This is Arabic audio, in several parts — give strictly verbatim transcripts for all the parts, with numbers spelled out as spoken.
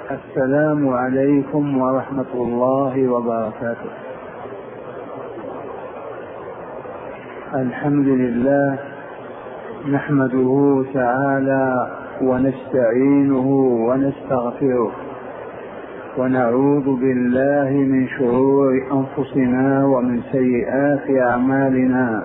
السلام عليكم ورحمة الله وبركاته. الحمد لله نحمده تعالى ونستعينه ونستغفره ونعوذ بالله من شرور أنفسنا ومن سيئات أعمالنا.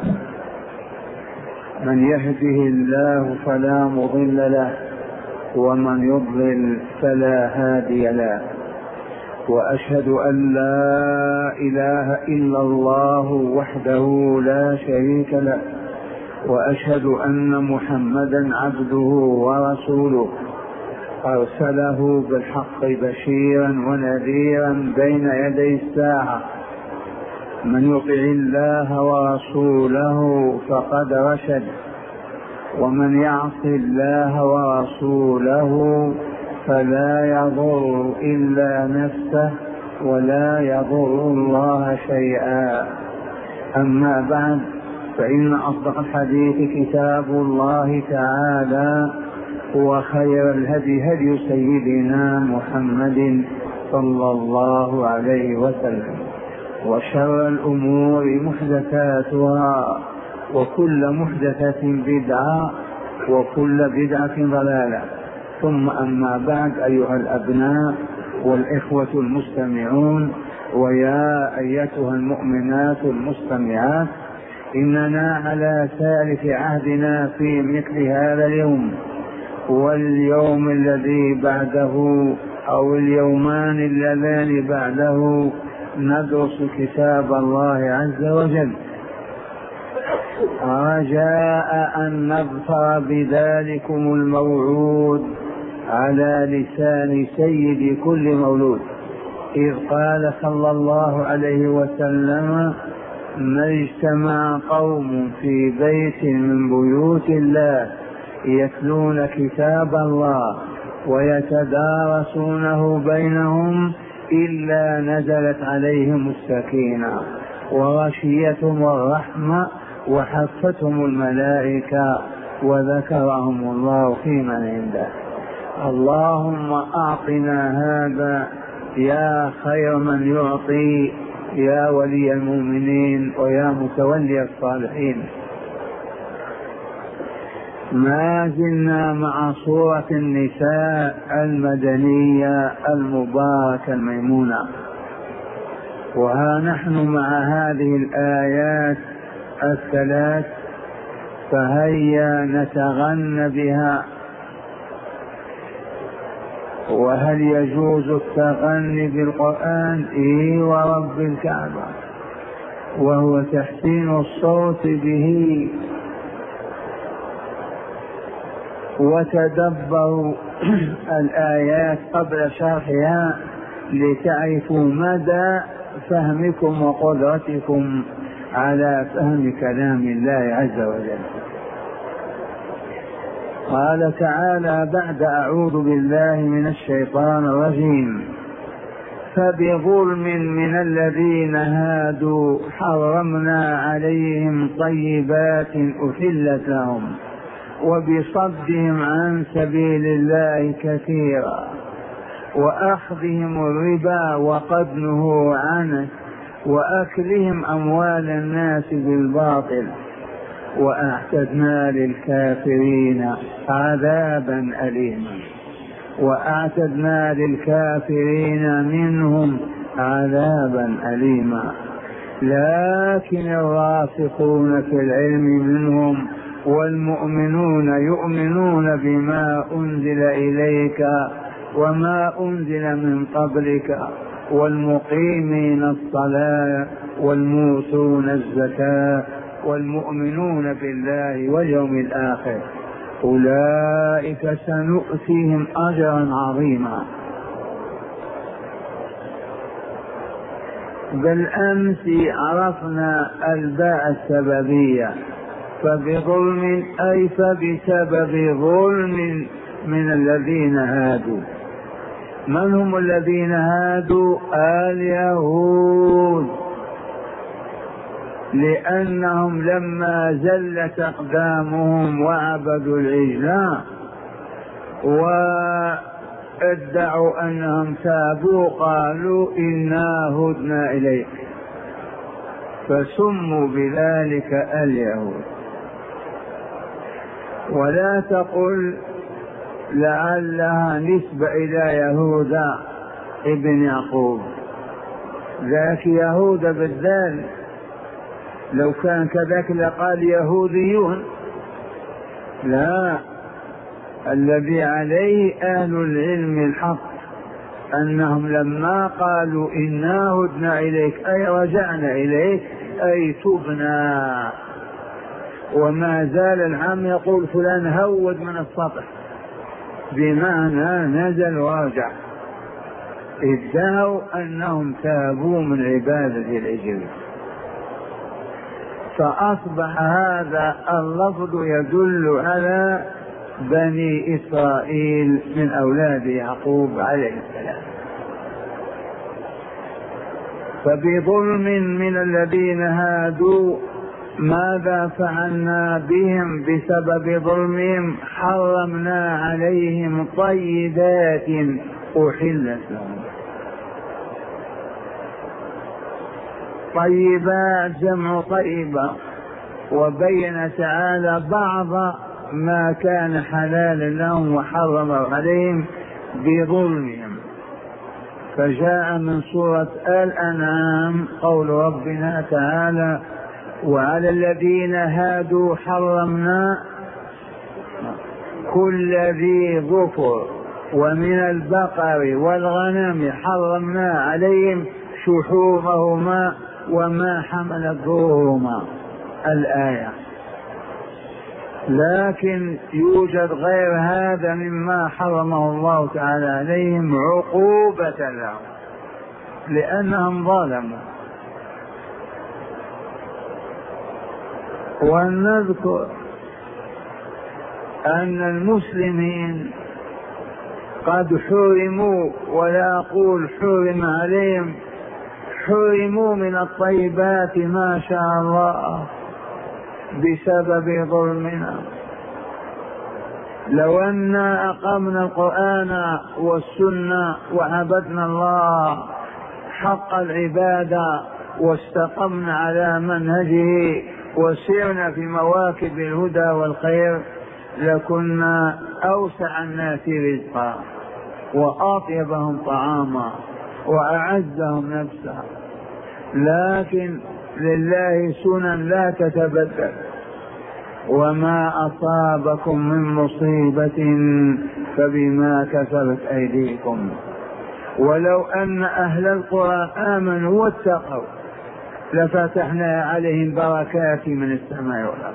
من يهده الله فلا مضل له ومن يضلل فلا هادي له، وأشهد أن لا إله إلا الله وحده لا شريك له، وأشهد أن محمدا عبده ورسوله أرسله بالحق بشيرا ونذيرا بين يدي الساعة. من يطع الله ورسوله فقد رشد، ومن يعص الله ورسوله فلا يضر إلا نفسه ولا يضر الله شيئا. أما بعد، فإن أصدق الحديث كتاب الله تعالى، وخير الهدي هدي سيدنا محمد صلى الله عليه وسلم، وشر الأمور محدثاتها، وكل محدثة بدعة، وكل بدعة ضلالة. ثم أما بعد، أيها الأبناء والإخوة المستمعون، ويا أيتها المؤمنات المستمعات، إننا على ثالث عهدنا في مثل هذا اليوم واليوم الذي بعده أو اليومان اللذان بعده ندرس كتاب الله عز وجل، رجاء أن نظفر بذلكم الموعود على لسان سيد كل مولود، إذ قال صلى الله عليه وسلم: ما اجتمع قوم في بيت من بيوت الله يتلون كتاب الله ويتدارسونه بينهم إلا نزلت عليهم السكينة وغشيتهم الرحمة وحفتهم الملائكة وذكرهم الله في من عنده. اللهم أعطنا هذا يا خير من يعطي، يا ولي المؤمنين ويا متولي الصالحين. ما زلنا مع سورة النساء المدنية المباركة الميمونة، وها نحن مع هذه الآيات الثلاث، فهيا نتغنى بها. وهل يجوز التغني بالقرآن؟ إيه ورب الكعبة، وهو تحسين الصوت به. وتدبروا الآيات قبل شرحها لتعرفوا مدى فهمكم وقدرتكم على فهم كلام الله عز وجل. قال تعالى بعد: أعوذ بالله من الشيطان الرجيم: فبظلم من الذين هادوا حرمنا عليهم طيبات أحلت لهم وبصدهم عن سبيل الله كثيرا وأخذهم الربا وقد نهوا عنه وأكلهم أموال الناس بالباطل وأعتدنا للكافرين عذابا أليما وأعتدنا للكافرين منهم عذابا أليما. لكن الراسخون في العلم منهم والمؤمنون يؤمنون بما أنزل إليك وما أنزل من قبلك والمقيمين الصلاة والموتون الزكاة والمؤمنون بالله واليوم الآخر أولئك سنؤتيهم أجرا عظيما. بالأمس عرفنا الباء السببية، فبظلم أي فبسبب ظلم من الذين هادوا. من هم الذين هادوا؟ اليهود، لأنهم لما زلت أقدامهم وعبدوا العجل ادعوا أنهم تابوا قالوا إنا هدنا إليك، فسموا بذلك اليهود. ولا تقل لعلها نسبة إلى يهوذا ابن يعقوب، ذاك يهود بالذال، لو كان كذاك لقال يهوديون. لا، الذي عليه أهل العلم الحق أنهم لما قالوا إنا هدنا إليك أي رجعنا إليك أي تبنا. وما زال العام يقول فلان هود من السطح، بمعنى نزل ورجع. ادعوا أنهم تابوا من عبادة العجل، فأصبح هذا اللفظ يدل على بني إسرائيل من أولاد يعقوب عليه السلام. فبظلم من الذين هادوا ماذا فعلنا بهم بسبب ظلمهم؟ حرمنا عليهم طيبات أحلت لهم. طيبات جمع طيبة، وبين تعالى بعض ما كان حلالا لهم وحرم عليهم بظلمهم. فجاء من سورة الأنعام قول ربنا تعالى: وعلى الذين هادوا حرمنا كل ذي ظفر ومن البقر والغنم حرمنا عليهم شحومهما وما حملت ظهورهما. الآية. لكن يوجد غير هذا مما حرمه الله تعالى عليهم عقوبة لهم لأنهم ظلموا. ونذكر أن المسلمين قد حرموا، ولا أقول حرم عليهم، حرموا من الطيبات ما شاء الله بسبب ظلمنا. لو أننا أقمنا القرآن والسنة وعبدنا الله حق العبادة واستقمنا على منهجه وسرنا في مواكب الهدى والخير لكنا أوسع الناس رزقا وأطيبهم طعاما وأعزهم نفسا. لكن لله سنن لا تتبدل، وما أصابكم من مصيبة فبما كسبت أيديكم. ولو أن أهل القرى آمنوا واتقوا لفتحنا عليهم بركات من السماء والأرض.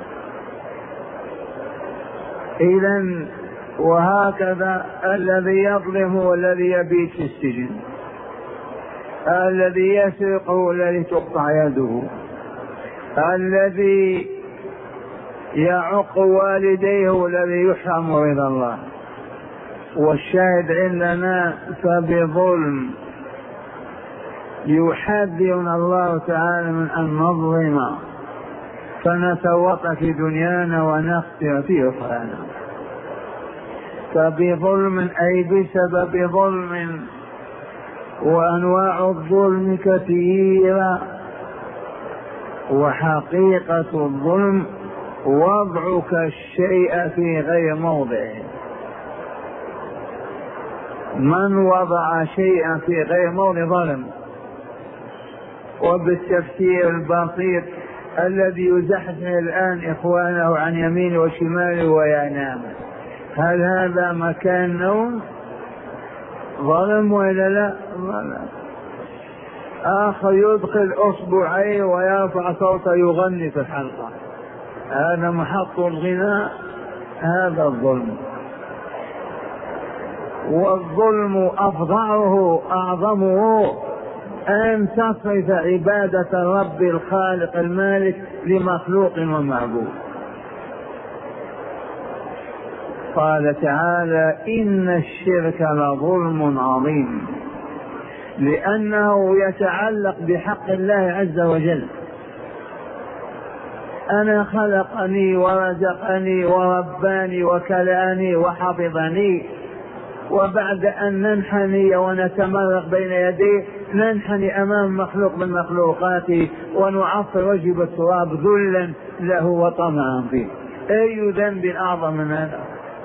إذن وهكذا الذي يظلم هو الذي يبيت في السجن، الذي يسرق هو الذي تقطع يده، الذي يعق والديه هو الذي يحرم رضا الله. والشاهد عندنا فبظلم يحذرنا الله تعالى من أن نظلم فنتوقع في دنيانا ونخسر في أخرانا. فبظلم أي بسبب ظلم، وأنواع الظلم كثيرة، وحقيقة الظلم وضعك الشيء في غير موضعه. من وضع شيئا في غير موضع ظلم. وبالتفسير البسيط الذي يزحزح الآن إخوانه عن يمينه وشماله وينام، هل هذا مكان نوم؟ ظلم ولا لا؟ ظلم. آخر يدخل أصبعيه ويرفع صوته يغني في الحلقة، هذا محط الغناء، هذا الظلم. والظلم أفظعه أعظمه أن تصرف عبادة الرب الخالق المالك لمخلوق ومعبود. قال تعالى: إن الشرك لظلم عظيم، لأنه يتعلق بحق الله عز وجل. أنا خلقني ورزقني ورباني وكلاني وحفظني، وبعد أن ننحني ونتمرق بين يديه ننحني أمام مخلوق من مخلوقاته ونعفر وجهه بالتراب ذلا له وطمعا فيه. أي ذنب أعظم من هذا؟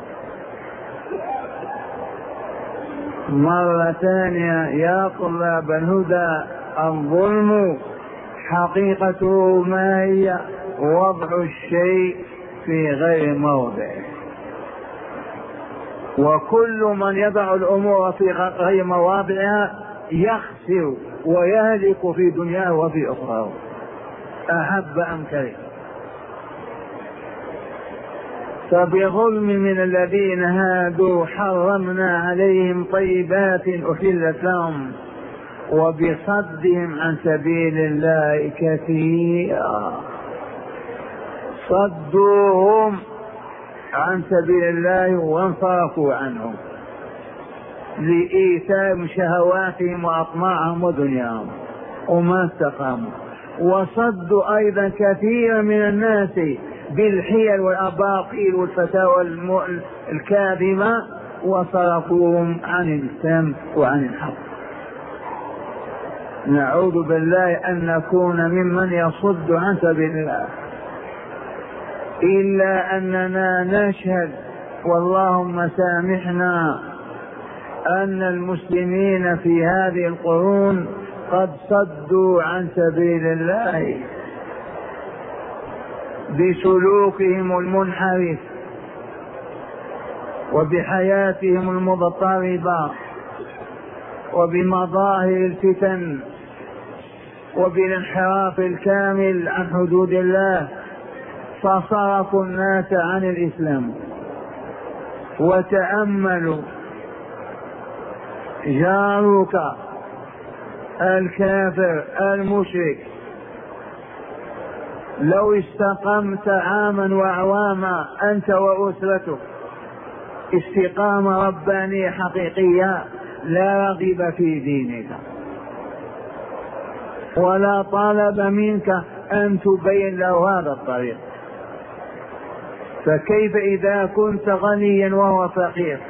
مرة ثانية يا طلاب الهدى، الظلم حقيقته ما هي؟ وضع الشيء في غير موضعه، وكل من يضع الأمور في غير مواضعها يخسر ويهلك في دنياه وفي أخرى، أحب أم كره. فبظلم من الذين هادوا حرمنا عليهم طيبات أحلت لهم وبصدهم عن سبيل الله كثيرا، صدوهم عن سبيل الله وانصرفوا عنهم لإيثار شهواتهم وأطماعهم ودنياهم وما استقاموا، وصدوا أيضا كثيرا من الناس بالحيل والأباطيل والفتاوى الكاذبة وصرفوهم عن الإسلام وعن الحق. نعوذ بالله أن نكون ممن يصد عن سبيل الله، إلا أننا نشهد واللهم سامحنا أن المسلمين في هذه القرون قد صدوا عن سبيل الله بسلوكهم المنحرف وبحياتهم المضطربة وبمظاهر الفتن وبالانحراف الكامل عن حدود الله، فصرفوا الناس عن الإسلام. وتأملوا جارك الكافر المشرك لو استقمت عاما وأعواما أنت وأسرتك استقامة ربانية حقيقية لا رغب في دينك ولا طلب منك أن تبين له هذا الطريق، فكيف إذا كنت غنيا وهو فقير؟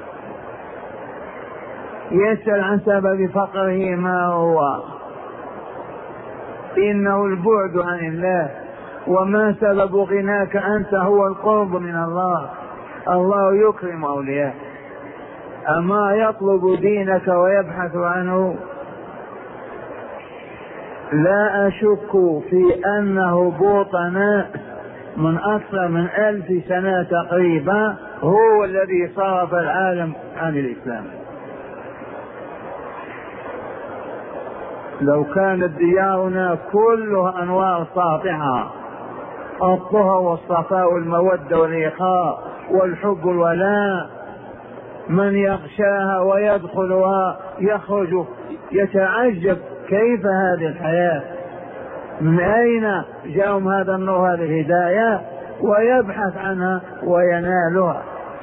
يسأل عن سبب فقره ما هو؟ إنه البعد عن الله. وما سبب غناك أنت؟ هو القرب من الله. الله يكرم أولياءه، أما يطلب دينك ويبحث عنه؟ لا أشك في أن هبوطنا من أكثر من ألف سنة تقريبا هو الذي صرف العالم عن الإسلام. لو كانت ديارنا كلها أنوار ساطعة، الطهر والصفاء والمودة والإخاء والحب والولاء، من يغشاها ويدخلها يخرج يتعجب كيف هذه الحياة، من أين جاءهم هذا النور هذه الهداية، ويبحث عنها وينالها.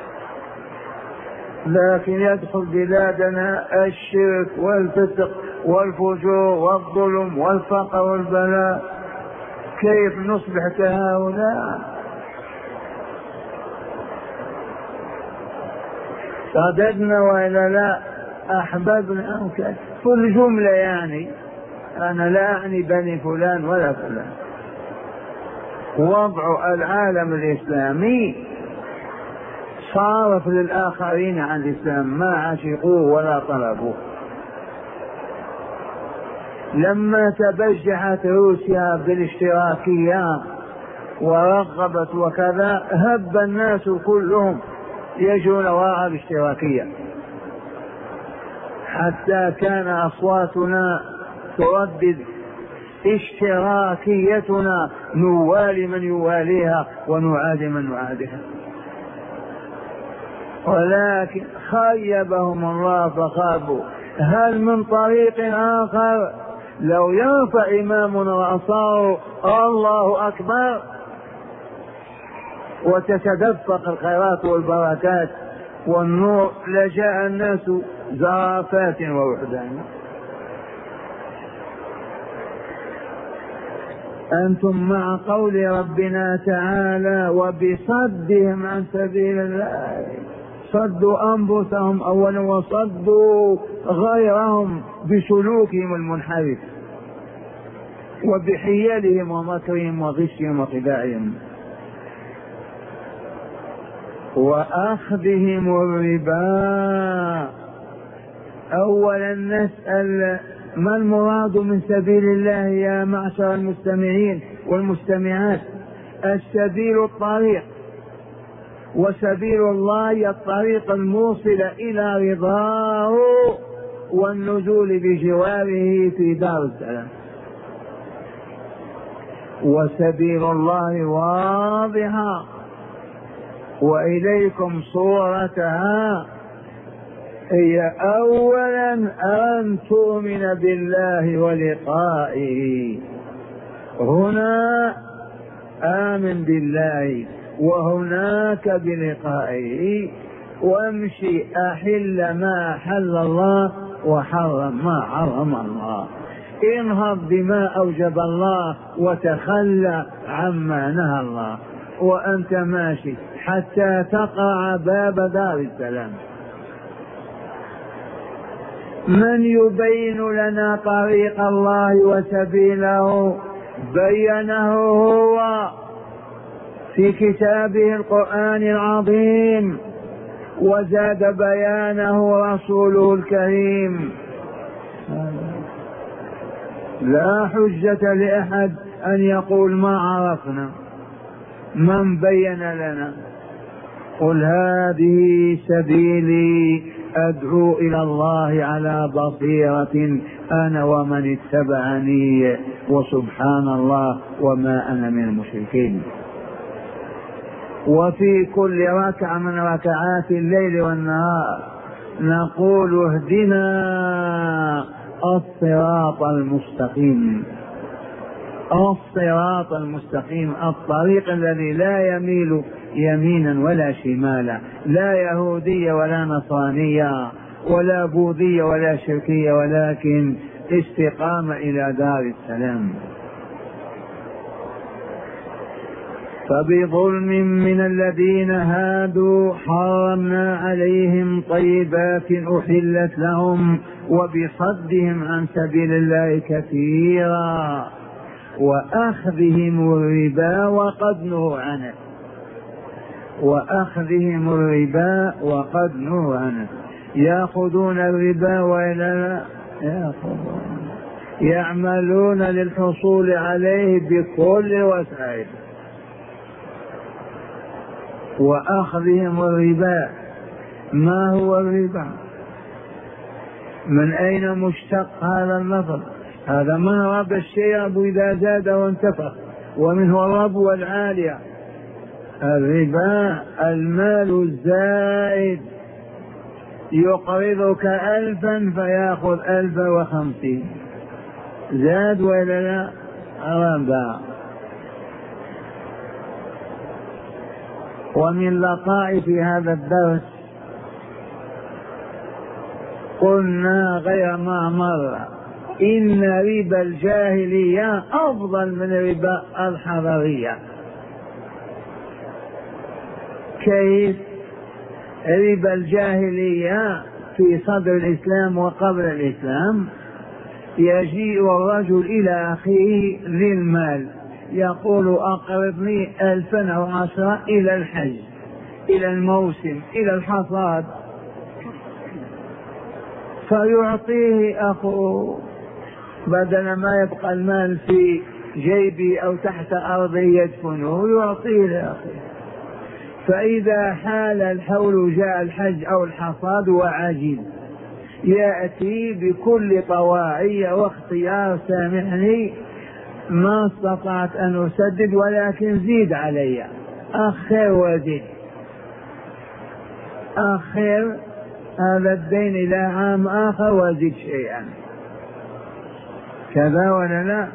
لكن يدخل بلادنا الشرك والفسق والفجور والظلم والفقر والبلاء، كيف نصبح كهؤلاء؟ صددنا وإلا لا؟ أحببنا أو كيف؟ كل جملة يعني، أنا لا أعني بني فلان ولا فلان. وضع العالم الإسلامي صارف للآخرين عن الإسلام، ما عشقوه ولا طلبوه. لما تبجحت روسيا بالاشتراكية ورغبت وكذا هب الناس كلهم يجون وراء الاشتراكية، حتى كان أصواتنا تردد اشتراكيتنا، نوالي من يواليها ونعادي من نعاديها. ولكن خيبهم الله فخابوا. هل من طريق آخر؟ لو يرفع إمامنا رأسه الله أكبر وتتدفق الخيرات والبركات والنور لجاء الناس زرافات ووحدان. أنتم مع قول ربنا تعالى وبصدهم عن سبيل الله صدوا أنفسهم أولا وصدوا غيرهم بسلوكهم المنحرف وبحيلهم ومكرهم وغشهم وخداعهم وأخذهم الربا. أولا نسأل ما المراد من سبيل الله يا معشر المستمعين والمستمعات؟ السبيل الطريق، وسبيل الله الطريق الموصل إلى رضاه والنزول بجواره في دار السلام. وسبيل الله واضحة وإليكم صورتها، هي أولا أن تؤمن بالله ولقائه، هنا آمن بالله وهناك بلقائه، وامشي أحل ما حل الله وحرم ما حرم الله، انهض بما أوجب الله وتخلى عما نهى الله، وأنت ماشي حتى تقع باب دار السلام. من يبين لنا طريق الله وسبيله؟ بينه هو في كتابه القرآن العظيم، وزاد بيانه رسوله الكريم. لا حجة لأحد أن يقول ما عرفنا، من بين لنا؟ قل هذه سبيلي أدعو إلى الله على بصيرة أنا ومن اتبعني وسبحان الله وما أنا من المشركين. وفي كل ركعة من ركعات الليل والنهار نقول اهدنا الصراط المستقيم، الصراط المستقيم، الطريق الذي لا يميل يمينا ولا شمالا، لا يهودية ولا نصرانية ولا بوذية ولا شركية، ولكن استقامة إلى دار السلام. فبظلم من الذين هادوا حرمنا عليهم طيبات أحلت لهم وبصدهم عن سبيل الله كثيرا وأخذهم الربا وقد نهوا عنه، وأخذهم الربا وقد نهوا عنه. يأخذون الربا وإلا يأخذون، يعملون للحصول عليه بكل وسائل. وأخذهم الربا، ما هو الربا؟ من أين مشتق هذا اللفظ؟ هذا من رب الشيء إذا زاد وانتفخ، ومنه الرب والعالية. الربا المال الزائد، يقرضك ألفا فيأخذ ألفا وخمسين، زاد ولا لا؟ ربا. ومن لطائف هذا الدرس قلنا غير ما مر إن ربا الجاهلية أفضل من ربا الحضرية. كيف؟ ربا الجاهلية في صدر الإسلام وقبل الإسلام يجيء الرجل إلى أخيه ذي المال يقول أقرضني ألفا أو عشرة إلى الحج، إلى الموسم، إلى الحصاد، فيعطيه أخوه بدل ما يبقى المال في جيبي أو تحت أرضه يدفنه، يعطيه لأخيه. فإذا حال الحول جاء الحج أو الحصاد وعجل، يأتي بكل طواعية واختيار، سامحني ما استطعت أن أسدد ولكن زيد علي، أخر وزد، أخر هذا الدين إلى عام آخر وزد شيئا، كذا ولا لا؟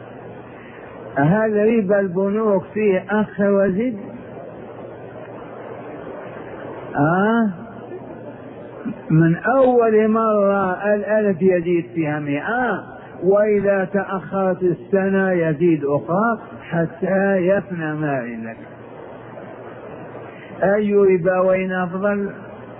هذا ربا البنوك فيه أخر وزد؟ آه من أول مرة الألف يزيد فيها مئة، وإذا تأخرت السنة يزيد أخرى حتى يفنى ما عندك. أي ربوين أفضل؟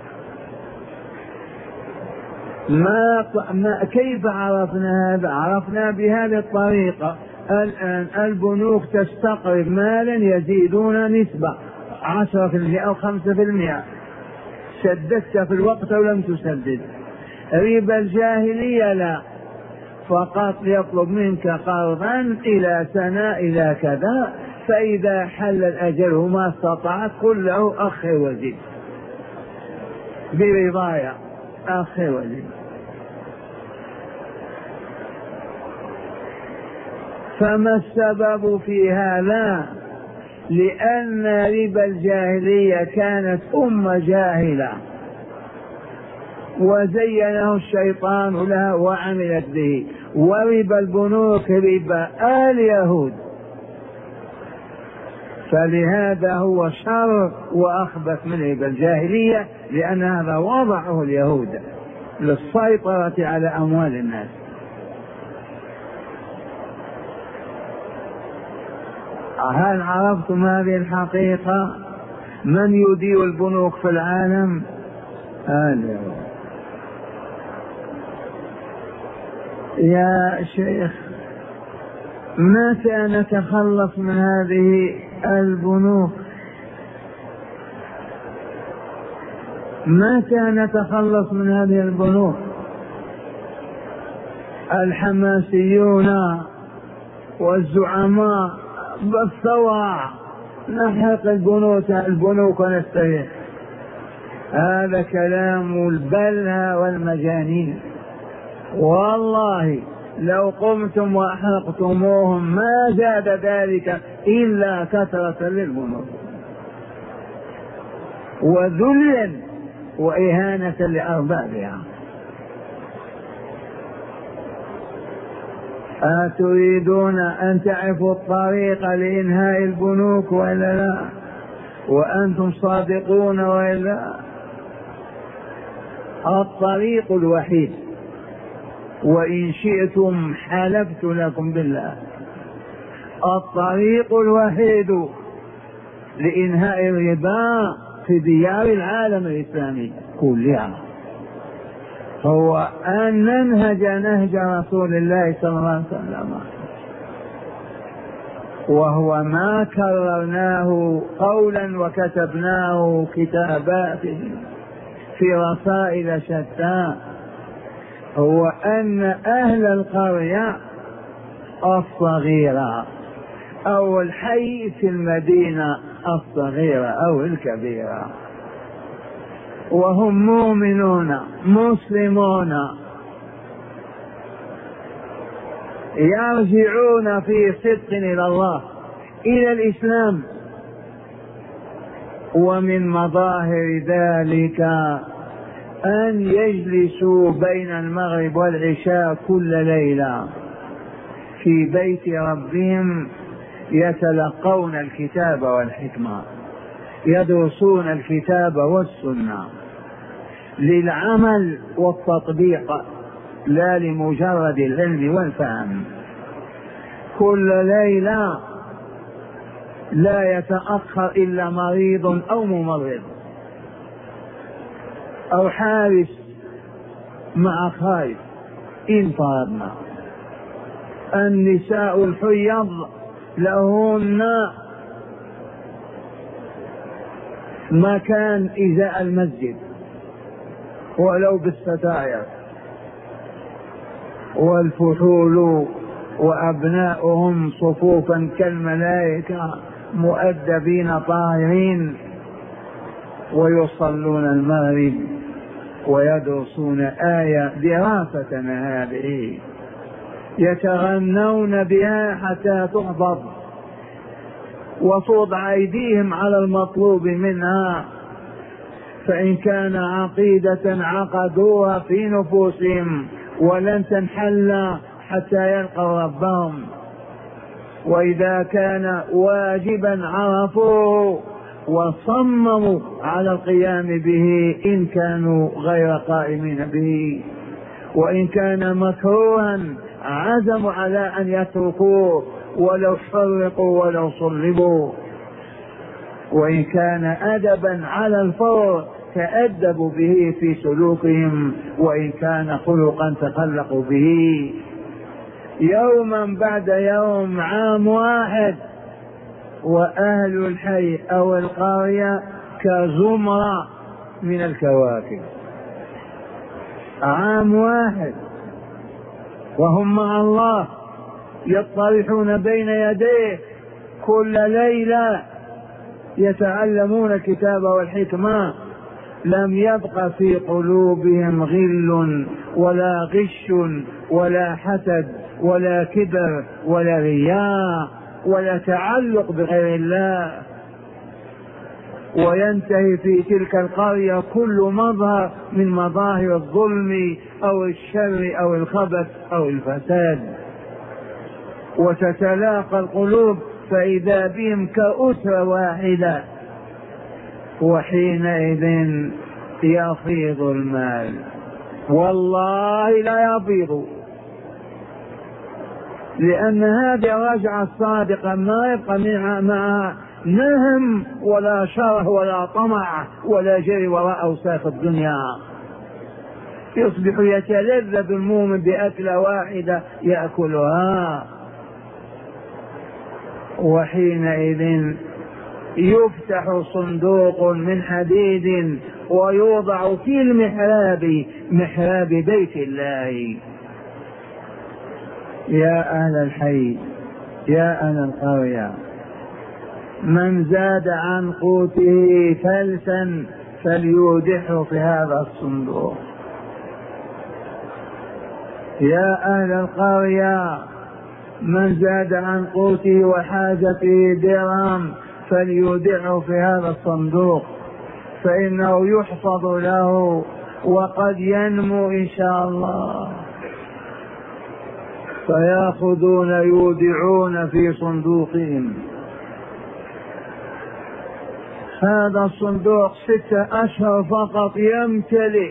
ما, ما كيف عرفنا هذا؟ عرفنا بهذه الطريقة. الآن البنوك تستقرض مالا يزيدون نسبة عشرة في المئة أو خمسة في المئة، سددت في الوقت أو لم تسدد. ربا الجاهلية لا، فقط يطلب منك قرضا إلى سنة إلى كذا، فإذا حل الأجل وما استطعت قل له أخي وزيد برضايا، أخي وزيد. فما السبب في هذا؟ لأن ربا الجاهلية كانت أمة جاهلة وزينه الشيطان لها وعملت به، وربا البنوك ربا اليهود، فلهذا هو شر وأخبث من ربا الجاهلية، لأن هذا وضعه اليهود للسيطرة على أموال الناس. هل عرفتم هذه الحقيقة؟ من يدير البنوك في العالم؟ اليهود. يا شيخ متى نتخلص من هذه البنوك؟ متى نتخلص من هذه البنوك؟ الحماسيون والزعماء بالثورة نحرق البنوك البنوك ونستريح. هذا كلام البلهى والمجانين. والله لو قمتم وأحرقتموهم ما زاد ذلك إلا كثرة للبنوك وذلا وإهانة لأربابها. أتريدون أن تعرفوا الطريق لإنهاء البنوك ولا لا؟ وأنتم صادقون ولا؟ الطريق الوحيد، وإن شئتم حلفت لكم بالله، الطريق الوحيد لإنهاء الربا في ديار العالم الإسلامي كلها هو أن ننهج نهج رسول الله صلى الله عليه وسلم، وهو ما كررناه قولا وكتبناه كتابات في رسائل شتى، هو أن أهل القرية الصغيرة أو الحي في المدينة الصغيرة أو الكبيرة وهم مؤمنون مسلمون يرجعون في صدق إلى الله إلى الإسلام، ومن مظاهر ذلك أن يجلسوا بين المغرب والعشاء كل ليلة في بيت ربهم يتلقون الكتاب والحكمة، يدرسون الكتاب والسنة للعمل والتطبيق لا لمجرد العلم والفهم. كل ليلة لا يتأخر إلا مريض أو ممرض أو حارس مع خائف إن طردنا. النساء الحيض لهن مكان إزاء المسجد ولو بالستائر، والفحول وأبناؤهم صفوفا كالملائكة مؤدبين طاهرين، ويصلون المغرب ويدرسون آية دراسة هذه يتغنون بها حتى تحفظ وتوضع أيديهم على المطلوب منها، فإن كان عقيدة عقدوها في نفوسهم ولن تنحل حتى يلقوا ربهم، وإذا كان واجبا عرفوه وصمموا على القيام به إن كانوا غير قائمين به، وإن كان مكروها عزموا على أن يتركوه ولو حرقوا ولو صلبوا، وإن كان أدبا على الفور تأدبوا به في سلوكهم، وإن كان خلقا تخلقوا به. يوما بعد يوم، عام واحد، وأهل الحي أو القرية كزمرة من الكواكب. عام واحد وهم مع الله يطرحون بين يديه كل ليلة، يتعلمون الكتاب والحكمة. لم يبق في قلوبهم غل ولا غش ولا حسد ولا كبر ولا رياء ولا تعلق بغير الله. وينتهي في تلك القرية كل مظهر من مظاهر الظلم أو الشر أو الخبث أو الفساد، وتتلاقى القلوب فإذا بهم كأسرة واحدة، وحينئذ يفيض المال. والله لا يفيض، لأن هذه الرجعة الصادقة ما يبقى معها نهم ولا شره ولا طمع ولا جري وراء أوساخ الدنيا. يصبح يتلذذ المؤمن بأكلة واحدة يأكلها، وحينئذ يفتح صندوق من حديد ويوضع في المحراب، محراب بيت الله. يا أهل الحي، يا أهل القرية، من زاد عن قوته فلسا فليودحه في هذا الصندوق. يا أهل القرية، من زاد عن قوته وحاجته درهم فليودعه في هذا الصندوق، فإنه يحفظ له وقد ينمو إن شاء الله. فيأخذون يودعون في صندوقهم. هذا الصندوق ستة أشهر فقط يمتلئ.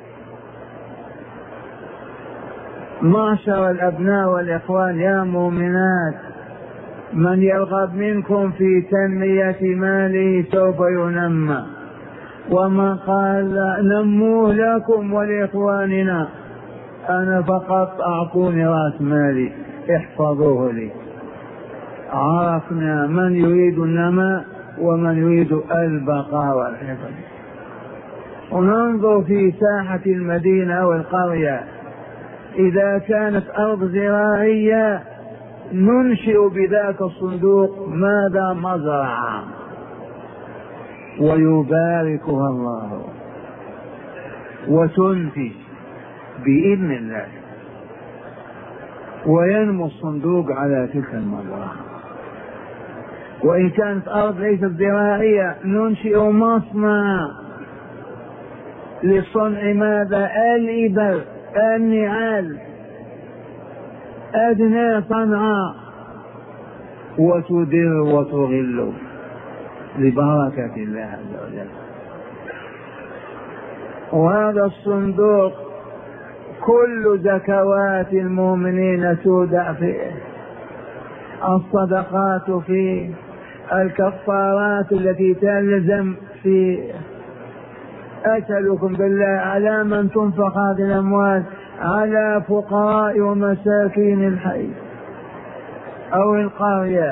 معشر الأبناء والإخوان يا مؤمنات، من يرغب منكم في تنمية ماله سوف ينمى، وما قال نموه لكم ولإخواننا، أنا فقط أعطوني رأس مالي احفظوه لي. عرفنا من يريد النماء ومن يريد البقاء والحفظ. وننظر في ساحة المدينة أو القرية، إذا كانت أرض زراعية ننشئ بذاك الصندوق ماذا مزرعة ويباركها الله وتنتج بإذن الله، وينمو الصندوق على تلك المزرعة. وإن كانت أرض ليست زراعية ننشئ مصنع لصنع ماذا؟ الإبر، النعال، أدنى صنعاء، وتدر وتغل لبركة الله عز وجل. وهذا الصندوق كل زكوات المؤمنين تودع فيه، الصدقات فيه، الكفارات التي تلزم فيه. أسألكم بالله على من تنفق هذه الأموال؟ على فقراء ومساكين الحي أو القرية.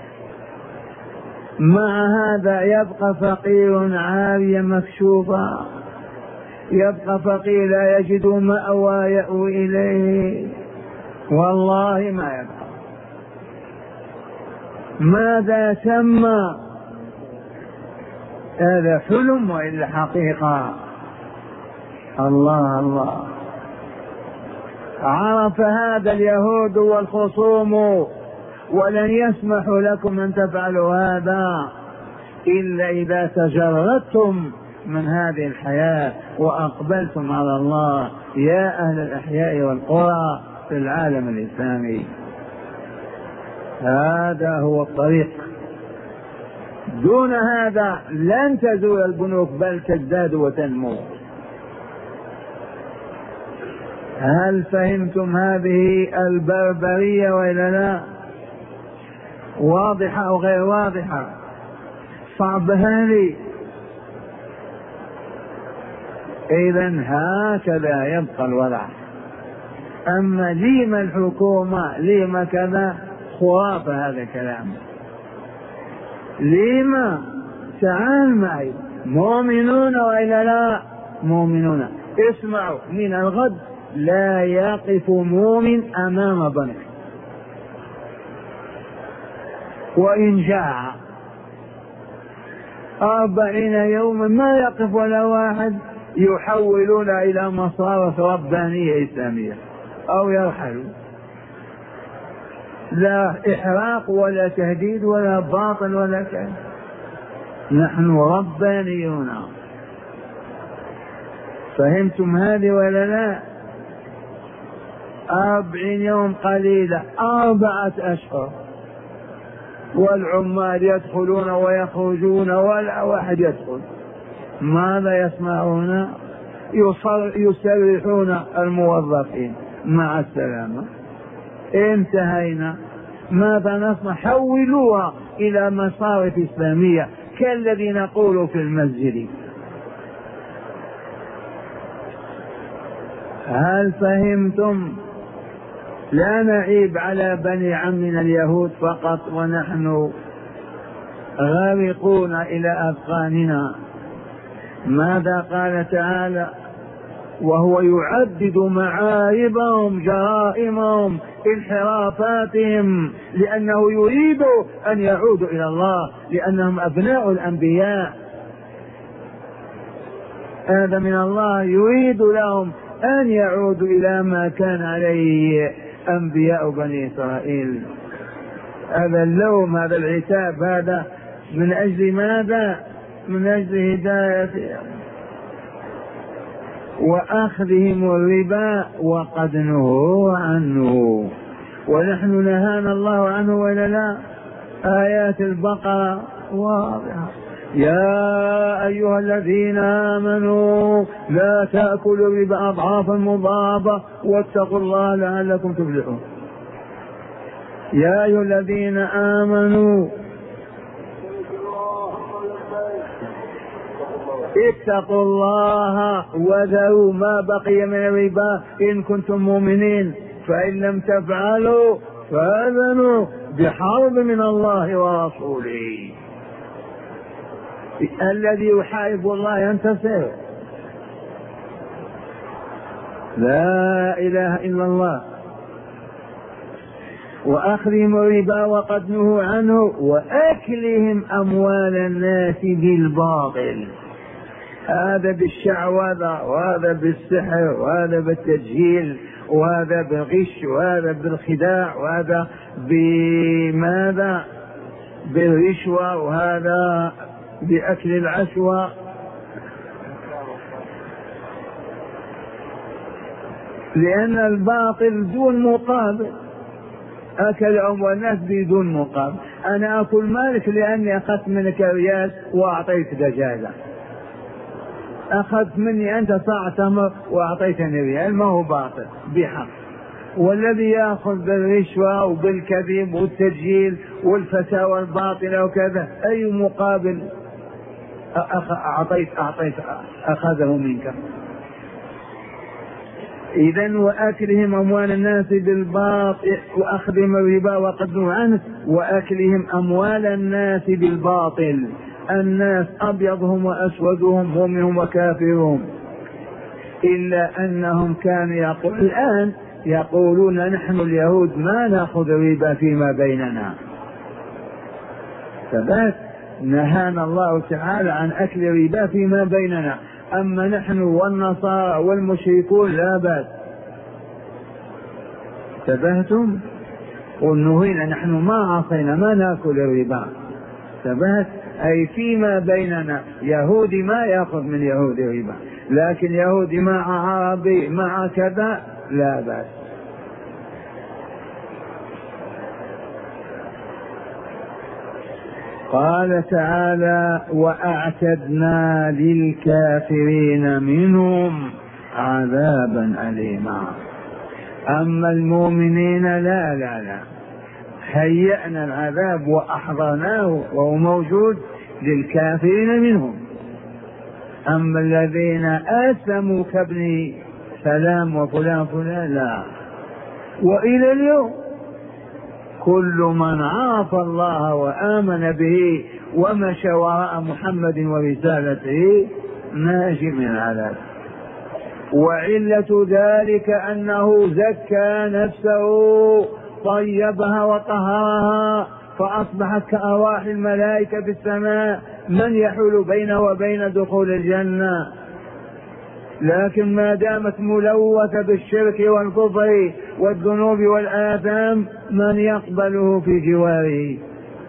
مع هذا يبقى فقير عاريا مكشوفا، يبقى فقير لا يجد مأوى يأوي إليه، والله ما يبقى. ماذا سمى؟ هذا حلم وإلا حقيقة؟ الله الله. عرف هذا اليهود والخصوم، ولن يسمحوا لكم أن تفعلوا هذا إلا إذا تجردتم من هذه الحياة وأقبلتم على الله. يا أهل الأحياء والقرى في العالم الإسلامي، هذا هو الطريق. دون هذا لن تزول البنوك بل تزداد وتنمو. هل فهمتم هذه البربرية وإلا لا؟ واضحة أو غير واضحة؟ صعب هذه. إذن هكذا يبقى الوضع. أما لما الحكومة لما كذا خرافة هذا الكلام. لما تعال معي مؤمنون وإلا لا مؤمنون. اسمعوا من الغد لا يقف مؤمن أمام بنك وإن جاع أربعين يوما ما يقف ولا واحد، يحولون إلى مصارف ربانية إسلامية أو يرحلوا. لا إحراق ولا تهديد ولا باطل ولا كذا. نحن ربانيون. فهمتم هذه ولا لا؟ أربعين يوم قليلة، أربعة أشهر، والعمال يدخلون ويخرجون ولا واحد يدخل. ماذا يصنعون؟ يسرحون الموظفين مع السلامة. انتهينا. ماذا نصنع؟ حولوها إلى مصارف إسلامية كالذي نقول في المسجد. هل فهمتم؟ لا نعيب على بني عمنا اليهود فقط ونحن غارقون إلى أذقاننا. ماذا قال تعالى وهو يعدد معايبهم جرائمهم انحرافاتهم لأنه يريد أن يعودوا إلى الله لأنهم أبناء الأنبياء. هذا من الله يريد لهم أن يعودوا إلى ما كان عليه أنبياء بني إسرائيل. هذا اللوم هذا العتاب هذا من أجل ماذا؟ من أجل هداية وأخذهم الربا وقد نهوا عنه ونحن نهانا الله عنه ولا لا؟ آيات البقرة واضحة. يا أيها الذين آمنوا لا تأكلوا الربا أضعافا مضاعفة واتقوا الله لعلكم تفلحون. يا أيها الذين آمنوا اتقوا الله وذروا ما بقي من الربا إن كنتم مؤمنين فإن لم تفعلوا فآذنوا بحرب من الله ورسوله. الذي يحارب الله ينتصر. لا إله إلا الله. وأخذهم الربا وقد نهوا عنه وأكلهم أموال الناس بالباطل. هذا بالشعوذة وهذا بالسحر وهذا بالتجهيل وهذا بالغش وهذا بالخداع وهذا بماذا؟ بالرشوة وهذا بأكل العشوة. لأن الباطل دون مقابل. أكل أموال الناس بدون مقابل. أنا أكل مالك لأني أخذت منك ريال وأعطيت دجاجة. أخذت مني أنت صاع تمر وأعطيتني ريال، ما هو باطل بحق. والذي يأخذ بالرشوة وبالكذب والتسجيل والفتاوى الباطلة وكذا أي مقابل أعطيت أعطيت أخذه منك. إذن وأكلهم أموال الناس بالباطل وأخذهم الربا وقد نهوا عنه وأكلهم أموال الناس بالباطل. الناس أبيضهم وأسودهم مؤمنهم وكافرهم إلا أنهم كانوا يقول الآن يقولون نحن اليهود ما نأخذ الربا فيما بيننا. ثبات نهانا الله تعالى عن أكل الربا فيما بيننا، أما نحن والنصارى والمشركون لا بأس. انتبهتم؟ ونهينا نحن ما عصينا ما نأكل الربا. ثبات أي فيما بيننا. يهودي ما يأخذ من يهودي ربا، لكن يهودي مع عربي مع كذا لا بأس. قال تعالى وأعتدنا للكافرين منهم عذابا أليما. أما المؤمنين لا لا لا هيأنا العذاب وأحضرناه وهو موجود للكافرين منهم. أما الذين آثموا كابن سلام وفلان فلان لا. وإلى اليوم كل من عاف الله وآمن به ومشى وراء محمد ورسالته ناجي من العذاب. وعلة ذلك أنه زكى نفسه طيبها وطهرها فأصبحت كأرواح الملائكة في السماء من يحول بينه وبين دخول الجنة. لكن ما دامت ملوثة بالشرك والكفر والذنوب والآثام من يقبله في جواره.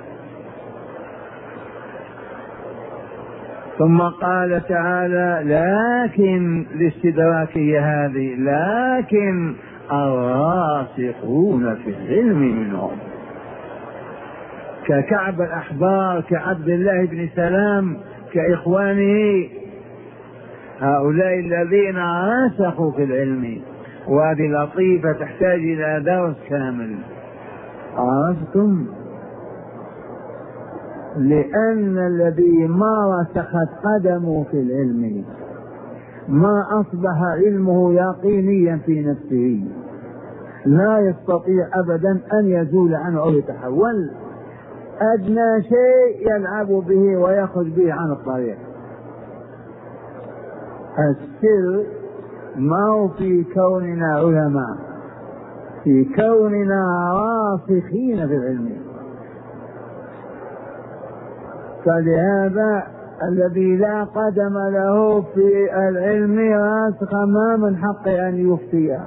ثم قال تعالى لكن الاستدراكية هذه لكن الراسخون في العلم منهم ككعب الأحبار كعبد الله بن سلام كإخوانه هؤلاء الذين راسخوا في العلم. وهذه لطيفة تحتاج إلى درس كامل. عرفتم؟ لأن الذي ما رسخت قدمه في العلم ما أصبح علمه يقينيا في نفسه لا يستطيع أبدا أن يزول عنه أو يتحول. أدنى شيء يلعب به ويأخذ به عن الطريق. السر ما هو في كوننا علماء، في كوننا راسخين في العلم. فلهذا الذي لا قدم له في العلم راسخ ما من حق أن يفتي،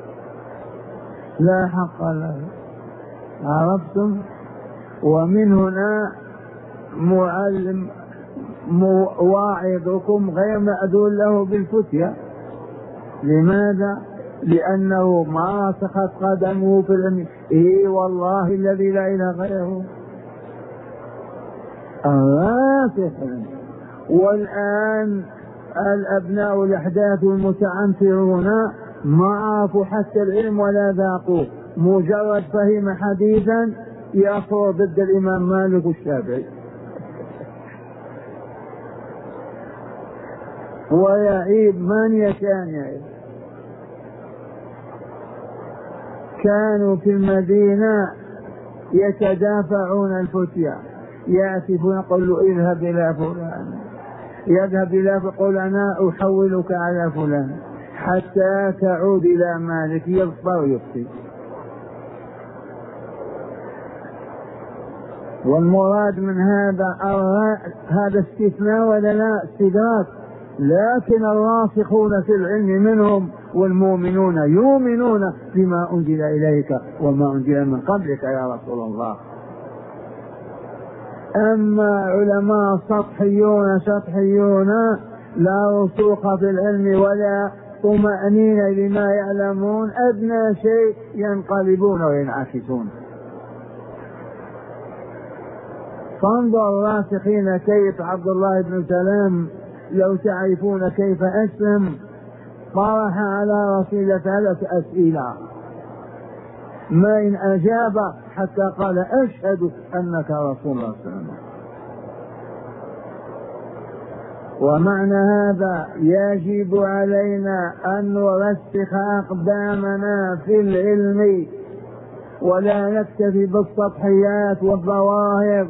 لا حق له. عرفتم؟ ومن هنا معلم واعظكم غير مأذون له بالفتية. لماذا؟ لأنه ما رسخت قدمه في العلم. إيه والله الذي لا إله غيره الراسخ. والآن الأبناء الأحداث المتعنفرون ما عرفوا حتى العلم ولا ذاقوه، مجرد فهم حديثا يأخذ ضد الإمام مالك والشافعي ويعيب من يشاء يعيب. كانوا في المدينة يتدافعون الفتية، يأتي يقول له اذهب إلى فلان، يذهب إلى فقل أنا أحولك على فلان حتى تعود إلى مالك يبقى ويفتي. والمراد من هذا هذا استثناء ولا لا استدراك. لكن الراسخون في العلم منهم والمؤمنون يؤمنون بما أنزل إليك وما أنزل من قبلك يا رسول الله. أما علماء سطحيون سطحيون لا رسوخ في العلم ولا طمأنينة لما يعلمون، أدنى شيء ينقلبون وينعكسون. فانظر الراسخين كيف عبد الله بن سلام لو تعرفون كيف أسلم طرح على رسول ثلاث أسئلة ما إن أجاب حتى قال أشهد أنك رسول الله صلى الله عليه وسلم. ومعنى هذا يجب علينا أن نرسخ أقدامنا في العلم ولا نكتفي بالسطحيات والظواهر.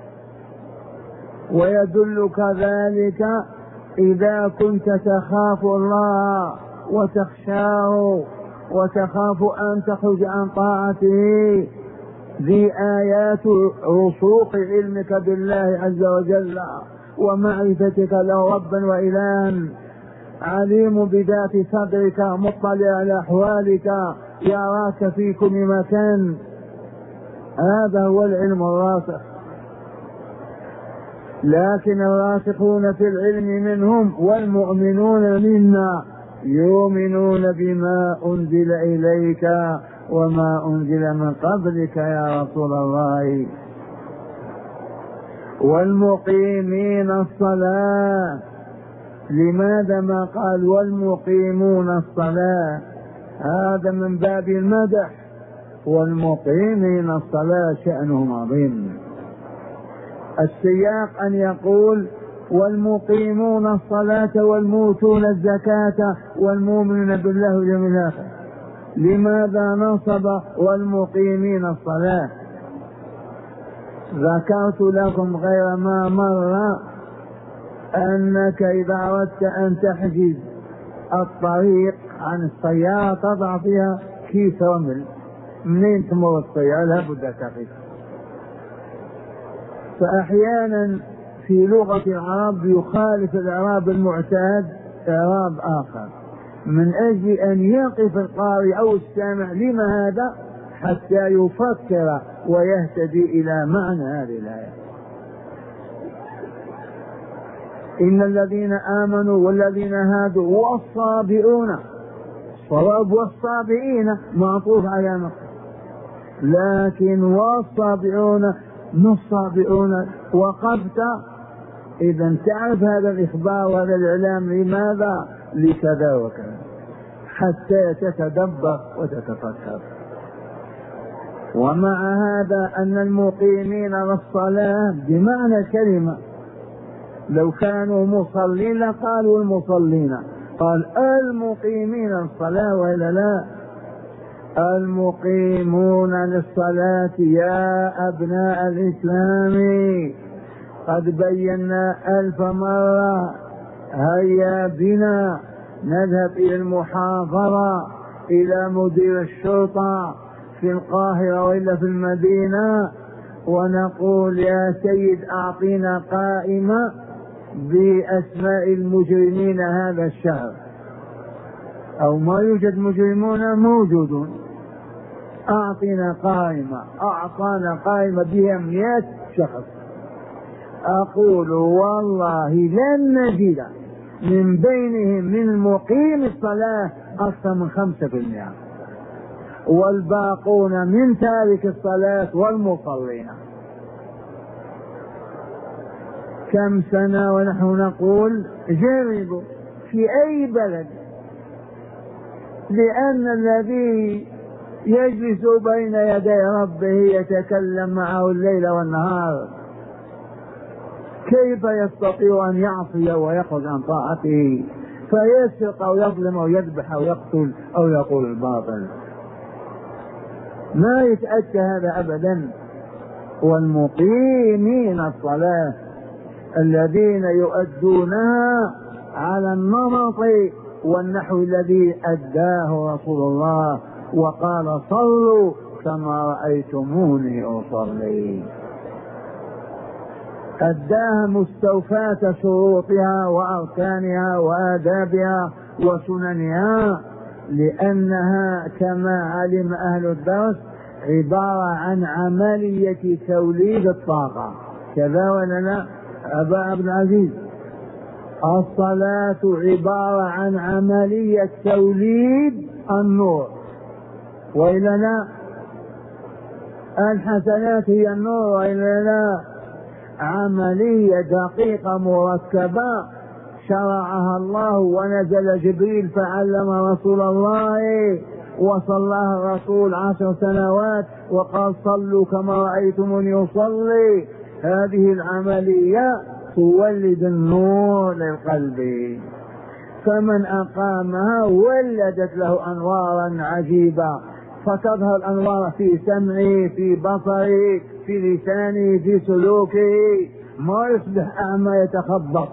ويدلك ذلك إذا كنت تخاف الله وتخشاه وتخاف أن تخرج عن طاعته. ذي آيات رسوخ علمك بالله عز وجل ومعرفتك له ربا وإلها، عليم بذات صدرك مطلع على أحوالك يراك في كل مكان. هذا هو العلم الراسخ. لكن الراسخون في العلم منهم والمؤمنون منا يؤمنون بما أنزل إليك وما أنزل من قبلك يا رسول الله. والمقيمين الصلاة. لماذا ما قال والمقيمون الصلاة؟ هذا من باب المدح. والمقيمين الصلاة شأنهم عظيم. السياق أن يقول والمقيمون الصلاة والموتون الزكاة والمؤمنون بالله واليوم الآخر. لماذا نصب والمقيمين الصلاة؟ ذكرت لكم غير ما مر أنك إذا أردت أن تحجز الطريق عن السيارة تضع فيها كيس رمل، منين تمر السيارة لابد تقف. فأحيانا في لغة العرب يخالف الإعراب المعتاد إعراب آخر، من أجل أن يقف القارئ أو السامع لما هذا حتى يفكر ويهتدي إلى معنى هذه الآية. إن الذين آمنوا والذين هادوا والصابئون، الصواب والصابئين معطوف على نص، لكن والصابئون الصابئون وقفت. إذا تعرف هذا الإخبار وهذا الإعلام لماذا؟ لكذا وكذا، حتى تتدبر وتتفكر. ومع هذا أن المقيمين للصلاة بمعنى الكلمة، لو كانوا مصلين لقالوا المصلين، قال المقيمين الصلاة وإلا لا؟ المقيمون للصلاة يا أبناء الإسلام قد بينا ألف مرة، هيا بنا نذهب إلى المحافظة، إلى مدير الشرطة في القاهرة وإلا في المدينة، ونقول يا سيد أعطينا قائمة بأسماء المجرمين هذا الشهر، أو ما يوجد مجرمون موجودون، أعطينا قائمة. أعطانا قائمة بها مئة شخص، أقول والله لن نجد من بينهم من مقيم الصلاة أكثر من خمسة في المئة، والباقون من تارك الصلاة والمصلين. كم سنة ونحن نقول جربوا في أي بلد، لأن الذي يجلس بين يدي ربه يتكلم معه الليل والنهار، كيف يستطيع أن يعصي ويخرج عن طاعته فيسرق أو يظلم أو يذبح أو يقتل أو يقول الباطل؟ ما يتأتى هذا أبدا. والمقيمين الصلاة الذين يؤدونها على النمط والنحو الذي أداه رسول الله وقال صلوا كما رأيتموني أصلي، أداها مستوفاة شروطها وأركانها وآدابها وسننها، لأنها كما علم أهل الدرس عبارة عن عملية توليد الطاقة. كذا ولا لا أبا عبد العزيز؟ الصلاة عبارة عن عملية توليد النور وإلا لا؟ الحسنات هي النور وإلا لا؟ عملية دقيقة مركبة شرعها الله، ونزل جبريل فعلم رسول الله وصلى الرسول عشر سنوات وقال صلوا كما رأيتموني أصلي. هذه العملية تولد النور للقلب، فمن أقامها ولدت له أنوارا عجيبة، فتظهر الأنوار في سمعه في بصره في لسانه في سلوكه، ما يصبح أعمى يتخبط.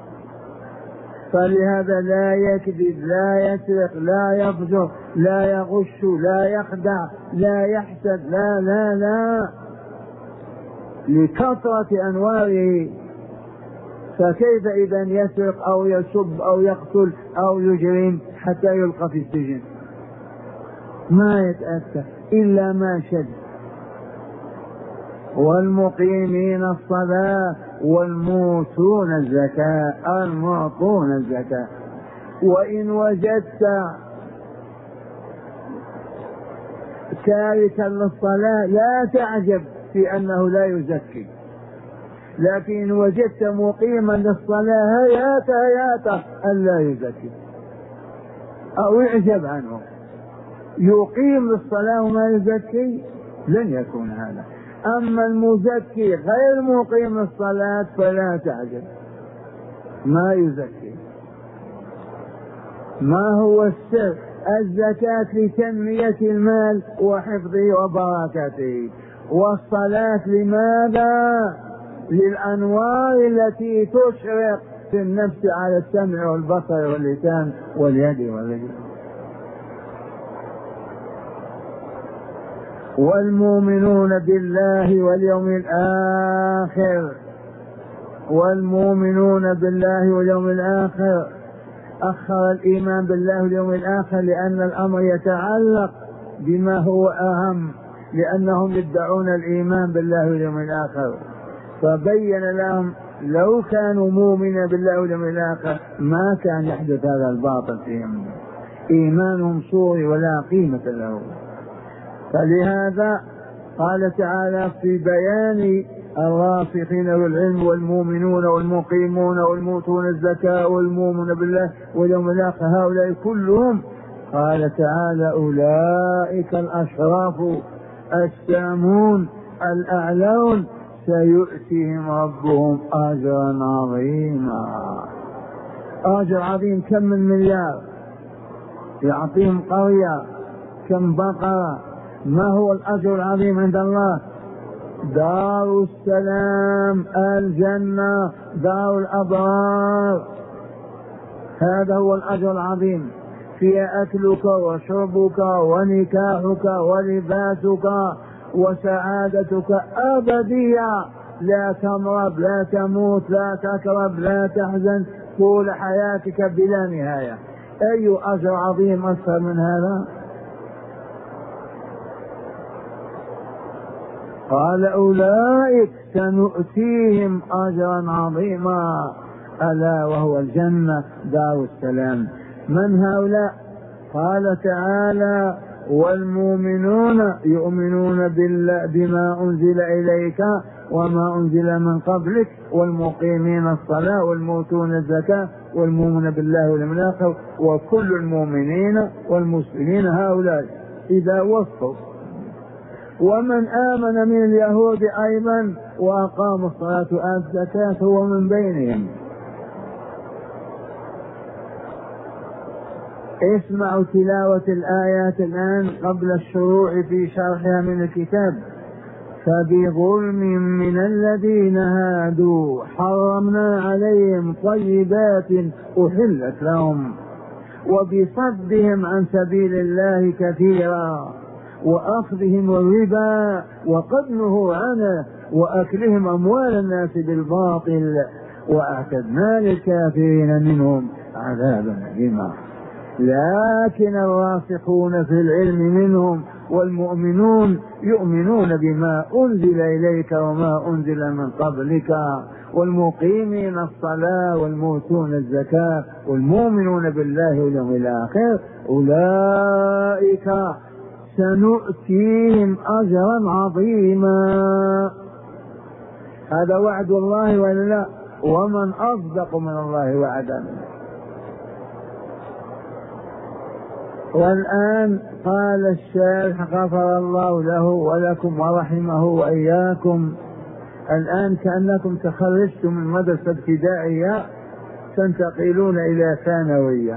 فلهذا لا يكذب لا يسرق لا يفجر لا يغش لا يخدع لا يحسد لا لا لا لكثرة أنواره. فكيف إذا يسرق أو يسب أو يقتل أو يجرم حتى يلقى في السجن؟ ما يتأتى إلا ما شد. والمقيمين الصلاة والموتون الزكاة، المعطون الزكاة. وإن وجدت تاركا للصلاة لا تعجب في أنه لا يزكي، لكن وجدت مقيما للصلاة هيات هيات ألا يزكي أو يعجب عنه. يقيم للصلاة وما يزكي لن يكون هذا. أما المزكي غير مقيم الصلاة فلا تعجب. ما يزكي. ما هو السر؟ الزكاة لتنمية المال وحفظه وبركته، والصلاة لماذا؟ للأنوار التي تشرق في النفس على السمع والبصر واللسان واليد والرجل. والمؤمنون بالله واليوم الآخر، والمؤمنون بالله واليوم الآخر أخر الإيمان بالله واليوم الآخر لأن الأمر يتعلق بما هو أهم، لأنهم يدعون الإيمان بالله واليوم الآخر، فبين لهم لو كانوا مؤمنين بالله واليوم الآخر ما كان يحدث هذا الباطل فيهم، إيمانهم صوري ولا قيمة له. فلهذا قال تعالى في بيان الراسخين بالعلم والمؤمنون والمقيمون والمؤتون الزكاة والمؤمنون بالله واليوم الآخر هؤلاء كلهم، قال تعالى أولئك الأشراف السامون الأعلون سيؤتيهم ربهم أجرا عظيما. أجر عظيم، كم من مليار يعطيهم قرية، كم بقرة. ما هو الأجر العظيم عند الله؟ دار السلام، الجنة، دار الأبرار، هذا هو الأجر العظيم. فيها أكلك وشربك ونكاحك ولباسك وسعادتك أبدية، لا تمرض لا تموت لا تكرب لا تحزن طول حياتك بلا نهاية. أي أجر عظيم أكثر من هذا؟ قال أولئك سنؤتيهم أجرا عظيما، ألا وهو الجنة دار السلام. من هؤلاء؟ قال تعالى والمؤمنون يؤمنون بما أنزل إليك وما أنزل من قبلك والمقيمين الصلاة والمؤتون الزكاة والمؤمنون بالله واليوم الآخر وكل المؤمنين والمسلمين هؤلاء إذا وصفوا. ومن آمن من اليهود أيضا وأقام الصلاة وآتى الزكاة هو من بينهم. اسمعوا تلاوة الآيات الآن قبل الشروع في شرحها من الكتاب. فبظلم من الذين هادوا حرمنا عليهم طيبات أحلت لهم وبصدهم عن سبيل الله كثيرا وأخذهم الربا وقد نهوا عنه وأكلهم أموال الناس بالباطل وأعتدنا للكافرين منهم عذابا أليما. لكن الراسخون في العلم منهم والمؤمنون يؤمنون بما أنزل إليك وما أنزل من قبلك والمقيمين الصلاة والمؤتون الزكاة والمؤمنون بالله واليوم الآخر أولئك سنؤتيهم أجرا عظيما. هذا وعد الله ولا لا؟ ومن أصدق من الله وعدا. والآن قال الشيخ غفر الله له ولكم ورحمه وإياكم، الآن كأنكم تخرجتم من مدرسة ابتدائية تنتقلون إلى ثانوية،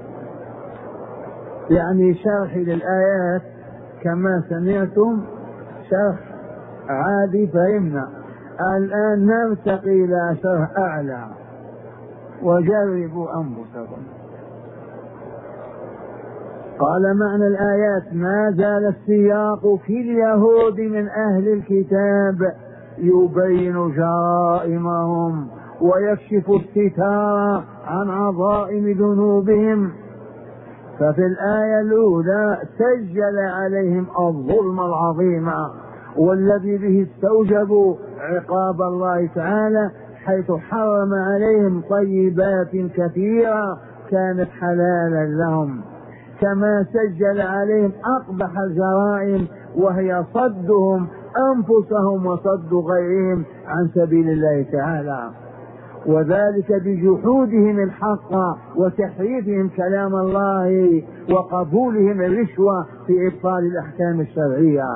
يعني شرح للآيات كما سمعتم شرح عادي فهمنا، الآن نرتقي إلى شرح أعلى وجربوا أنفسكم. قال معنى الآيات ما زال السياق في اليهود من أهل الكتاب يبين جرائمهم ويكشف الستار عن عظائم ذنوبهم. ففي الآية الأولى سجل عليهم الظلم العظيم والذي به استوجبوا عقاب الله تعالى حيث حرم عليهم طيبات كثيرة كانت حلالا لهم، كما سجل عليهم أقبح الجرائم وهي صدهم أنفسهم وصد غيرهم عن سبيل الله تعالى، وذلك بجحودهم الحق وتحريفهم كلام الله وقبولهم الرشوة في إبطال الأحكام الشرعية.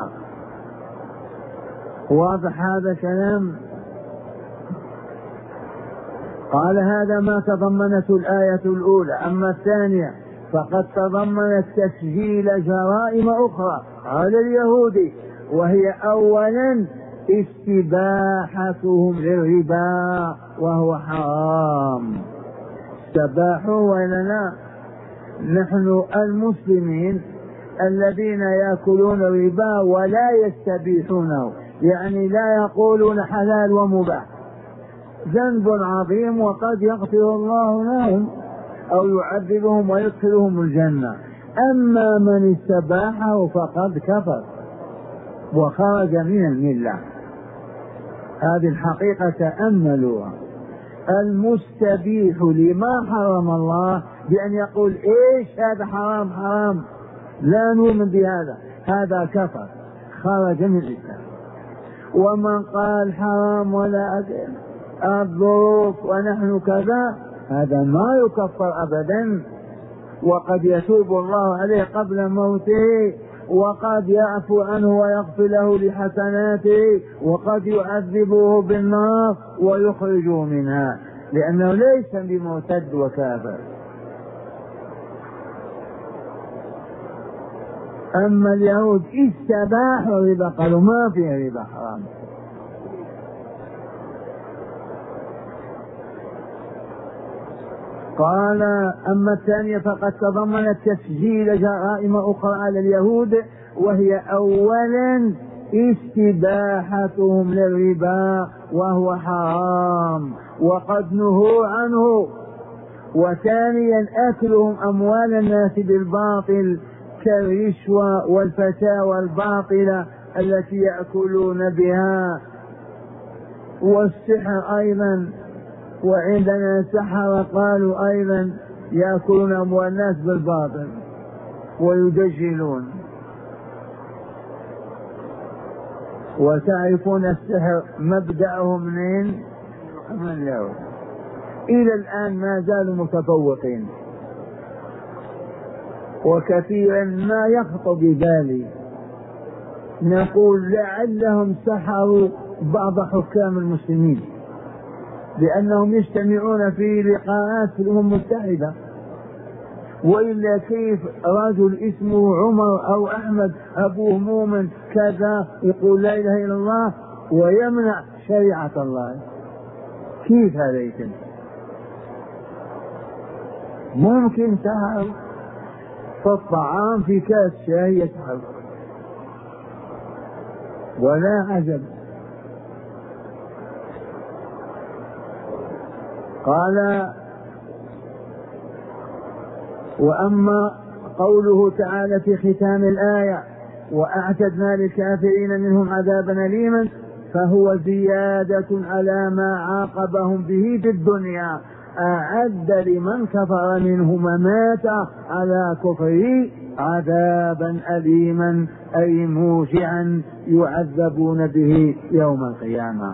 واضح هذا كلام؟ قال هذا ما تضمنته الآية الأولى. أما الثانية فقد تضمنت تسجيل جرائم أخرى على اليهود، وهي أولا استباحتهم للربا وهو حرام. استباحوا ولنا نحن المسلمين الذين يأكلون الربا ولا يستبيحونه، يعني لا يقولون حلال ومباح، ذنب عظيم وقد يغفر الله لهم أو يعذبهم ويدخلهم الجنة. أما من استباحه فقد كفر وخرج من الملة. هذه الحقيقة تأملوها. المستبيح لما حرم الله بأن يقول إيش هذا حرام حرام لا نؤمن بهذا، هذا كفر خرج من الإسلام. ومن قال حرام ولا أدري الظروف ونحن كذا، هذا ما يكفر أبدا، وقد يتوب الله عليه قبل موته، وقد يعفو عنه ويغفر له لحسناته، وقد يعذبه بالنار ويخرجه منها، لأنه ليس بمرتد وكافر. أما اليهود استباحوا الربا، قالوا ما في ربا حرام. قال أما الثانية فقد تضمنت تسجيل جرائم أخرى على اليهود، وهي أولا استباحتهم للربا وهو حرام وقد نهوا عنه، وثانيا أكلهم أموال الناس بالباطل كالرشوة والفتاوى الباطلة التي يأكلون بها، والسحر أيضا، وعندنا سحرة قالوا أيضا يأكلون أموال الناس بالباطل ويدجلون. وتعرفون السحر مبدأه منين؟ من اليهود. إلى الآن ما زالوا متفوقين، وكثيرا ما يخطر ببالي نقول لعلهم سحروا بعض حكام المسلمين، لأنهم يجتمعون في لقاءات في الأمم المتحدة، وإلا كيف رجل اسمه عمر أو أحمد أبوه مؤمن كذا يقول لا إله إلا الله ويمنع شريعة الله؟ كيف هذا يتم؟ ممكن سحر في الطعام في كاس شاي يسحر، ولا عجب. قال وأما قوله تعالى في ختام الآية وأعتدنا للكافرين منهم عذابا أليما، فهو زيادة على ما عاقبهم به في الدنيا، أعد لمن كفر منهم ومات على كفره عذابا أليما أي موجعا يعذبون به يوم القيامة.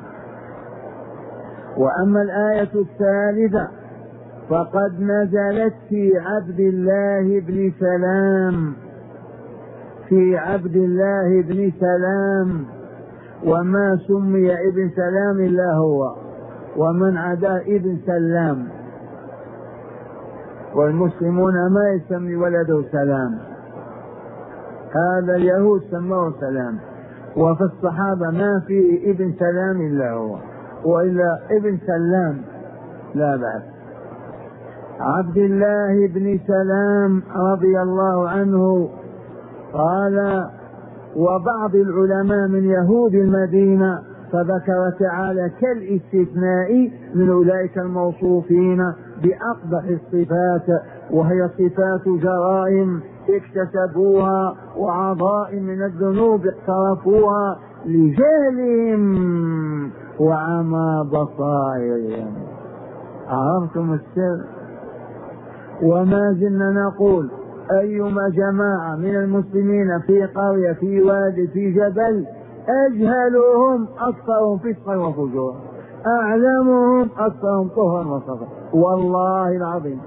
وأما الآية الثالثة فقد نزلت في عبد الله بن سلام، في عبد الله بن سلام، وما سمي ابن سلام إلا هو، ومن عدا ابن سلام، والمسلمون ما يسمي ولده سلام، هذا اليهود سموه سلام، وفي الصحابة ما في ابن سلام إلا هو، وإلا ابن سلام لا بأس. عبد الله بن سلام رضي الله عنه قال وبعض العلماء من يهود المدينة، فذكر تعالى كالاستثناء من أولئك الموصوفين بأقبح الصفات، وهي صفات جرائم اكتسبوها وعظائم من الذنوب اقترفوها لجهلهم وعمى بصائرهم. عرفتم السر؟ وما زلنا نقول أيما جماعة من المسلمين في قرية في وادي في جبل أجهلهم أكثرهم فسقا وفجورا، أعلمهم أكثرهم طهرا وصفا، والله العظيم،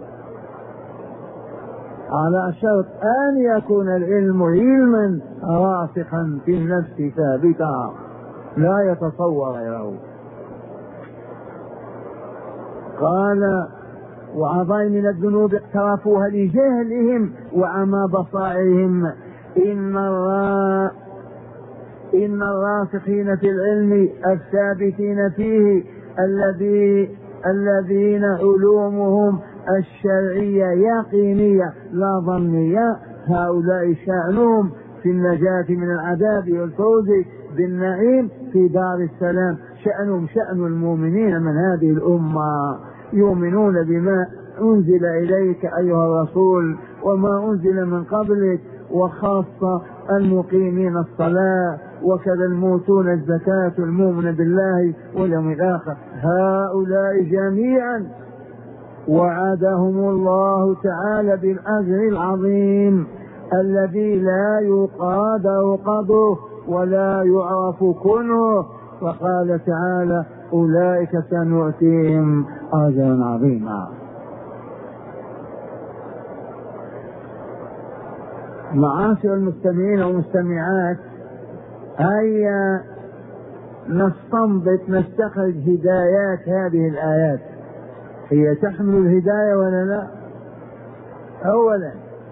على شرط أن يكون العلم علما راسخا في النفس ثابتا لا يتصور غيره. قال وعظيم من الذنوب اقترفوها لجهلهم وعمى بصائرهم. إن الرا إن الراسخين في العلم الثابتين فيه الذي الذين علومهم الشرعية يقينية لا ظنية، هؤلاء شأنهم في النجاة من العذاب والفوز بالنعيم في دار السلام. شأنهم شأن المؤمنين من هذه الأمة، يؤمنون بما أنزل إليك أيها الرسول وما أنزل من قبلك، وخاصة المقيمين الصلاة وكذا الموتون الزكاة المؤمن بالله واليوم الآخر. هؤلاء جميعا وعدهم الله تعالى بالأجر العظيم الذي لا يقادر قدره ولا يعرف كنه. وقال تعالى أولئك سنؤتيهم أجرا عظيما. معاشر المستمعين والمستمعات، هيا نستنبط نستخرج هدايات هذه الآيات. هي تحمل الهداية ولا لا؟ أولا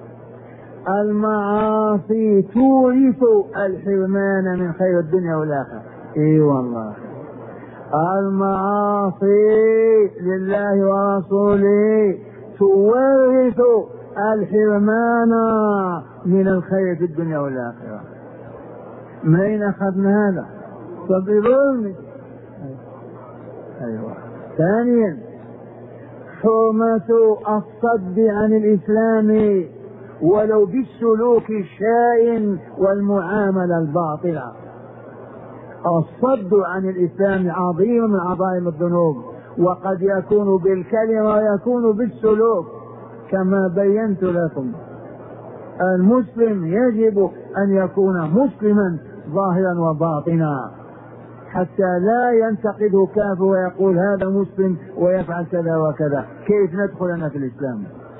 المعاصي تورث الحرمان من خير الدنيا والآخرة. اي والله المعاصي لله ورسوله تورث الحرمان من الخير في الدنيا والآخرة. من أين أخذنا هذا؟ فبظلم. أيوة. ثانيا حرمة الصد عن الإسلام ولو بالسلوك الشائن والمعاملة الباطلة. الصد عن الإسلام عظيم من عظائم الذنوب، وقد يكون بالكلمة ويكون بالسلوك كما بينت لكم. المسلم يجب أن يكون مسلما ظاهرا وباطنا حتى لا ينتقده كافر ويقول هذا مسلم ويفعل كذا وكذا. كيف ندخل أنا في الإسلام؟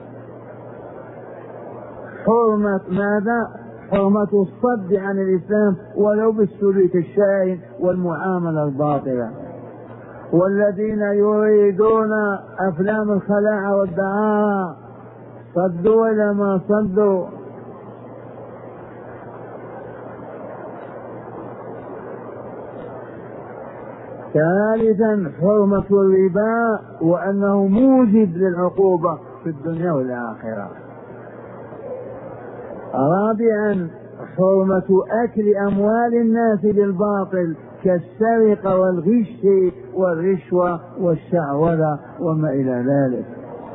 حرمة ماذا؟ حرمة الصد عن الإسلام ولو بالسلوك الشائن والمعاملة الباطلة. والذين يريدون أفلام الخلاعة والدعارة صدوا ولا ما صدوا؟ ثالثا حرمة الربا وأنه موجب للعقوبة في الدنيا والآخرة. رابعا حرمة أكل أموال الناس بالباطل كالسرقة والغش والرشوة والشعوذة وما إلى ذلك.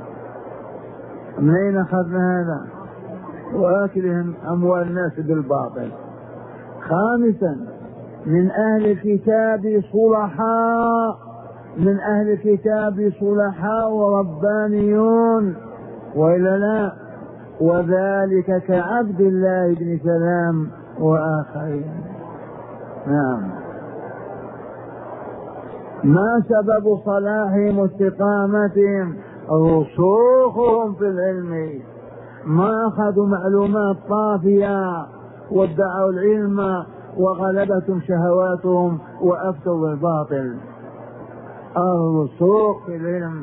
من أين أخذنا هذا؟ وأكلهم أموال الناس بالباطل. خامسا من أهل الكتاب صلحاء من أهل الكتاب صلحاء وربانيون وإلا لا، وذلك كعبد الله بن سلام وآخرين. نعم. ما سبب صلاحهم واستقامتهم؟ رسوخهم في العلم، ما أخذوا معلومات طافية وادعوا العلم وغلبتهم شهواتهم وأفتوا بالباطل. الرسوخ في العلم.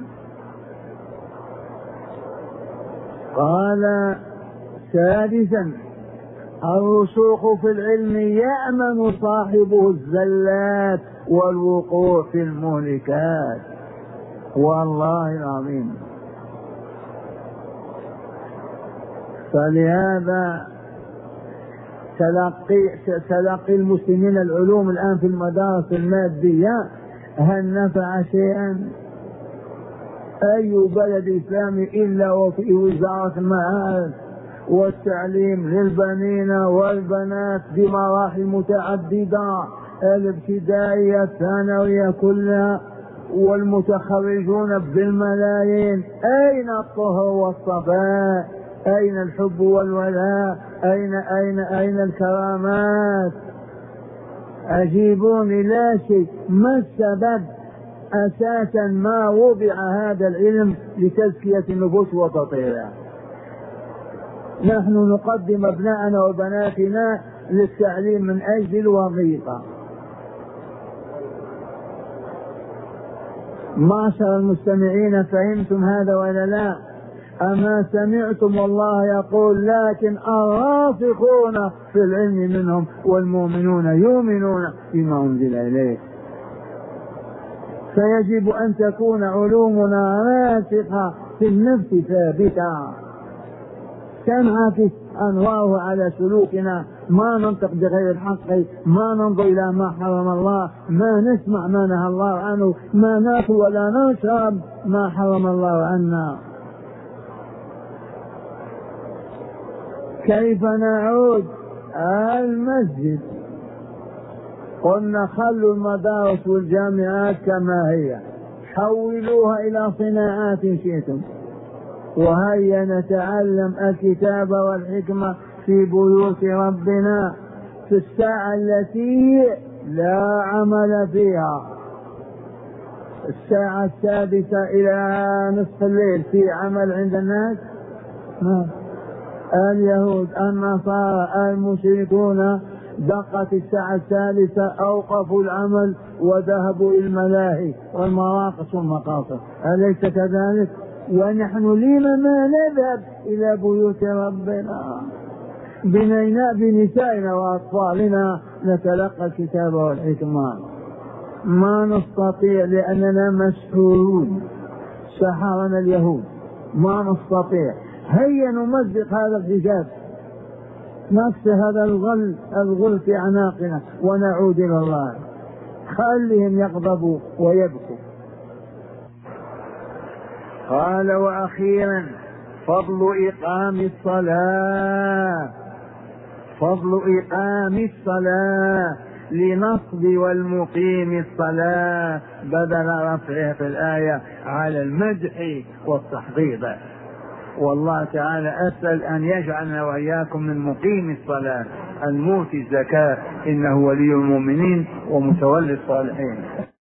قال سادسا الرسوخ في العلم يأمن صاحبه الزلات والوقوع في المهلكات. والله العظيم. فلهذا تلقي تلقي المسلمين العلوم الآن في المدارس المادية هل نفع شيئا؟ أي بلد إسلامي إلا وفي وزارة المعارف والتعليم للبنين والبنات بمراحل متعددة، الابتدائية الثانوية كلها، والمتخرجون بالملايين. أين الطهر والصفاء؟ أين الحب والولاء؟ أين أين أين الكرامات؟ أجيبوني. لا شيء. ما السبب؟ أساسا ما وضع هذا العلم لتزكية النفوس وتطهيرها. نحن نقدم أبناءنا وبناتنا للتعليم من أجل الوظيفة. معشر المستمعين فهمتم هذا ولا لا؟ أما سمعتم والله يقول لكن الراسخون في العلم منهم والمؤمنون يؤمنون بما أنزل إليه. فيجب أن تكون علومنا راسخة في النفس ثابتة تنعكس أنواره على سلوكنا، ما ننطق بغير الحق، ما ننظر إلى ما حرم الله، ما نسمع ما نهى الله عنه، ما نأكل ولا نشرب ما حرم الله عنا. كيف نعود المسجد؟ قلنا خلوا المدارس والجامعات كما هي، حولوها إلى صناعات شئتم، وهيا نتعلم الكتاب والحكمة في بيوت ربنا في الساعة التي لا عمل فيها. الساعة السادسة إلى نصف الليل في عمل عند الناس؟ ما. اليهود النصارى المشركون دقت الساعة الثالثة أوقفوا العمل وذهبوا إلى الملاهي والمراقص والمقاصد، أليس كذلك؟ ونحن لما ما نذهب إلى بيوت ربنا بنينا بنسائنا وأطفالنا نتلقى الكتاب والحكمة؟ ما نستطيع لأننا مسحورون، سحرنا اليهود، ما نستطيع. هيا نمزق هذا الحجاب، نكسر هذا الغل الغل في أعناقنا ونعود إلى الله. خلهم يغضبوا ويبكوا. قال وأخيرا فضل إقام الصلاة، فضل إقام الصلاة لنصب والمقيم الصلاة بدل رفعه في الآية على المدح والتحضيض. والله تعالى أسأل أن يجعلنا وإياكم من مقيم الصلاة المؤتي الزكاة إنه ولي المؤمنين ومتولي الصالحين.